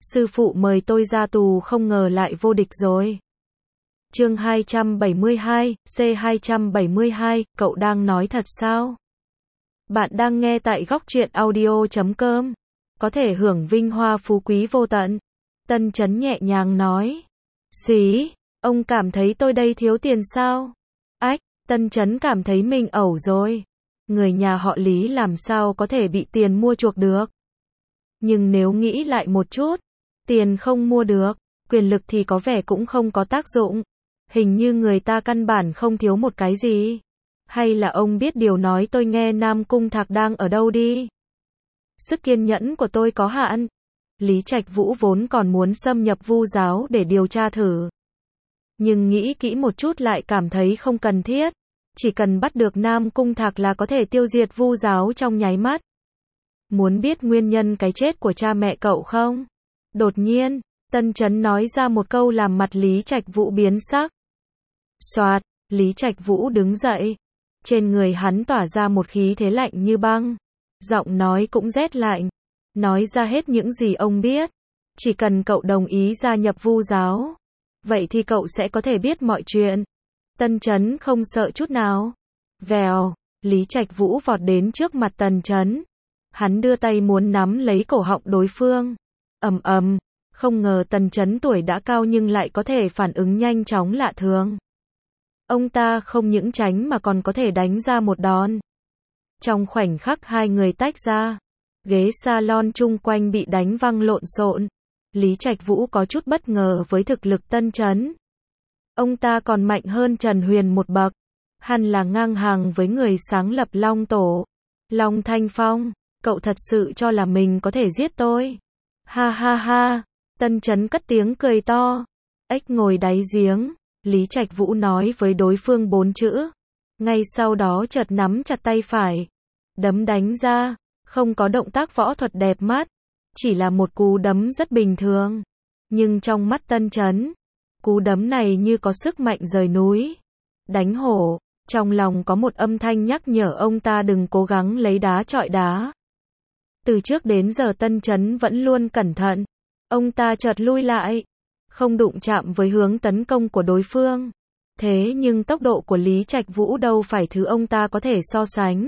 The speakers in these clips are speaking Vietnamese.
sư phụ mời tôi ra tù không ngờ lại vô địch rồi. Chương 272, C272, cậu đang nói thật sao? Bạn đang nghe tại góc truyện audio.com. Có thể hưởng vinh hoa phú quý vô tận. Tân Chấn nhẹ nhàng nói. Xí, ông cảm thấy tôi đây thiếu tiền sao? Ách, Tân Chấn cảm thấy mình ẩu rồi. Người nhà họ Lý làm sao có thể bị tiền mua chuộc được? Nhưng nếu nghĩ lại một chút, tiền không mua được, quyền lực thì có vẻ cũng không có tác dụng. Hình như người ta căn bản không thiếu một cái gì. Hay là ông biết điều nói tôi nghe Nam Cung Thạc đang ở đâu đi? Sức kiên nhẫn của tôi có hạn. Lý Trạch Vũ vốn còn muốn xâm nhập Vu giáo để điều tra thử. Nhưng nghĩ kỹ một chút lại cảm thấy không cần thiết. Chỉ cần bắt được Nam Cung Thạc là có thể tiêu diệt Vu giáo trong nháy mắt. Muốn biết nguyên nhân cái chết của cha mẹ cậu không? Đột nhiên, Tân Chấn nói ra một câu làm mặt Lý Trạch Vũ biến sắc. Soạt, Lý Trạch Vũ đứng dậy. Trên người hắn tỏa ra một khí thế lạnh như băng. Giọng nói cũng rét lạnh. Nói ra hết những gì ông biết. Chỉ cần cậu đồng ý gia nhập Vu giáo, vậy thì cậu sẽ có thể biết mọi chuyện. Tân Chấn không sợ chút nào. Vèo, Lý Trạch Vũ vọt đến trước mặt Tân Chấn. Hắn đưa tay muốn nắm lấy cổ họng đối phương. Ầm ầm, không ngờ Tân Chấn tuổi đã cao nhưng lại có thể phản ứng nhanh chóng lạ thường. Ông ta không những tránh mà còn có thể đánh ra một đòn. Trong khoảnh khắc hai người tách ra, ghế salon chung quanh bị đánh văng lộn xộn. Lý Trạch Vũ có chút bất ngờ với thực lực Tân Chấn. Ông ta còn mạnh hơn Trần Huyền một bậc. Hắn là ngang hàng với người sáng lập Long Tổ. Long Thanh Phong, cậu thật sự cho là mình có thể giết tôi? Ha ha ha, Tân Chấn cất tiếng cười to. Ếch ngồi đáy giếng, Lý Trạch Vũ nói với đối phương 4 chữ. Ngay sau đó chợt nắm chặt tay phải. Đấm đánh ra, không có động tác võ thuật đẹp mắt. Chỉ là một cú đấm rất bình thường. Nhưng trong mắt Tân Chấn, cú đấm này như có sức mạnh rời núi. Đánh hổ, trong lòng có một âm thanh nhắc nhở ông ta đừng cố gắng lấy đá chọi đá. Từ trước đến giờ Tân Chấn vẫn luôn cẩn thận. Ông ta chợt lui lại, không đụng chạm với hướng tấn công của đối phương. Thế nhưng tốc độ của Lý Trạch Vũ đâu phải thứ ông ta có thể so sánh.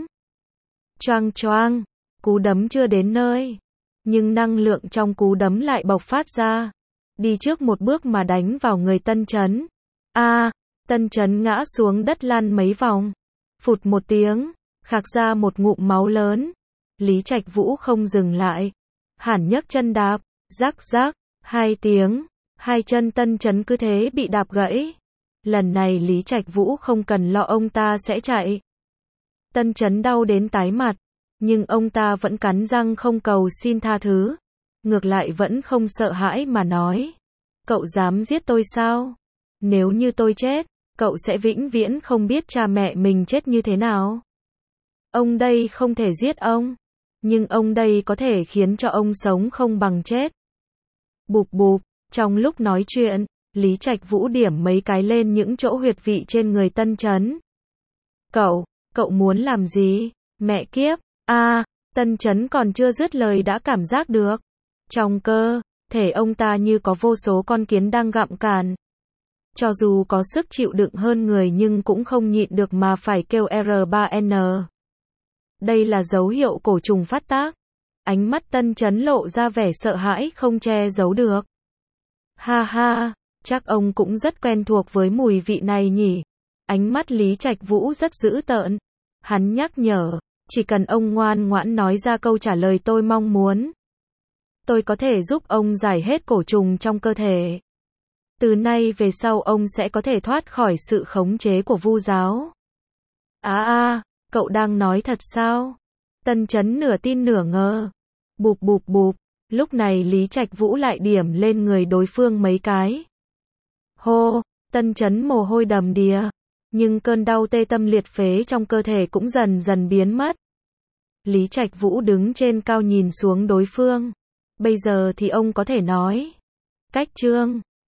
Choang choang, cú đấm chưa đến nơi. Nhưng năng lượng trong cú đấm lại bộc phát ra. Đi trước một bước mà đánh vào người Tân Chấn. Tân Chấn ngã xuống đất lăn mấy vòng. Phụt một tiếng, khạc ra một ngụm máu lớn. Lý Trạch Vũ không dừng lại. Hẳn nhấc chân đạp, rắc rắc, 2 tiếng. 2 chân Tân Chấn cứ thế bị đạp gãy. Lần này Lý Trạch Vũ không cần lo ông ta sẽ chạy. Tân Chấn đau đến tái mặt. Nhưng ông ta vẫn cắn răng không cầu xin tha thứ. Ngược lại vẫn không sợ hãi mà nói. Cậu dám giết tôi sao? Nếu như tôi chết, cậu sẽ vĩnh viễn không biết cha mẹ mình chết như thế nào. Ông đây không thể giết ông. Nhưng ông đây có thể khiến cho ông sống không bằng chết. Bụp bụp, trong lúc nói chuyện, Lý Trạch Vũ điểm mấy cái lên những chỗ huyệt vị trên người Tân Chấn. Cậu muốn làm gì? Mẹ kiếp, Tân Chấn còn chưa dứt lời đã cảm giác được. Trong cơ thể ông ta như có vô số con kiến đang gặm càn. Cho dù có sức chịu đựng hơn người nhưng cũng không nhịn được mà phải kêu R3N. Đây là dấu hiệu cổ trùng phát tác. Ánh mắt Tân Chấn lộ ra vẻ sợ hãi không che giấu được. Ha ha, chắc ông cũng rất quen thuộc với mùi vị này nhỉ. Ánh mắt Lý Trạch Vũ rất dữ tợn. Hắn nhắc nhở, chỉ cần ông ngoan ngoãn nói ra câu trả lời tôi mong muốn. Tôi có thể giúp ông giải hết cổ trùng trong cơ thể. Từ nay về sau ông sẽ có thể thoát khỏi sự khống chế của Vu giáo. Cậu đang nói thật sao? Tân Chấn nửa tin nửa ngờ. Bụp bụp bụp, lúc này Lý Trạch Vũ lại điểm lên người đối phương mấy cái. Hô, Tân Chấn mồ hôi đầm đìa. Nhưng cơn đau tê tâm liệt phế trong cơ thể cũng dần dần biến mất. Lý Trạch Vũ đứng trên cao nhìn xuống đối phương. Bây giờ thì ông có thể nói. Cách chương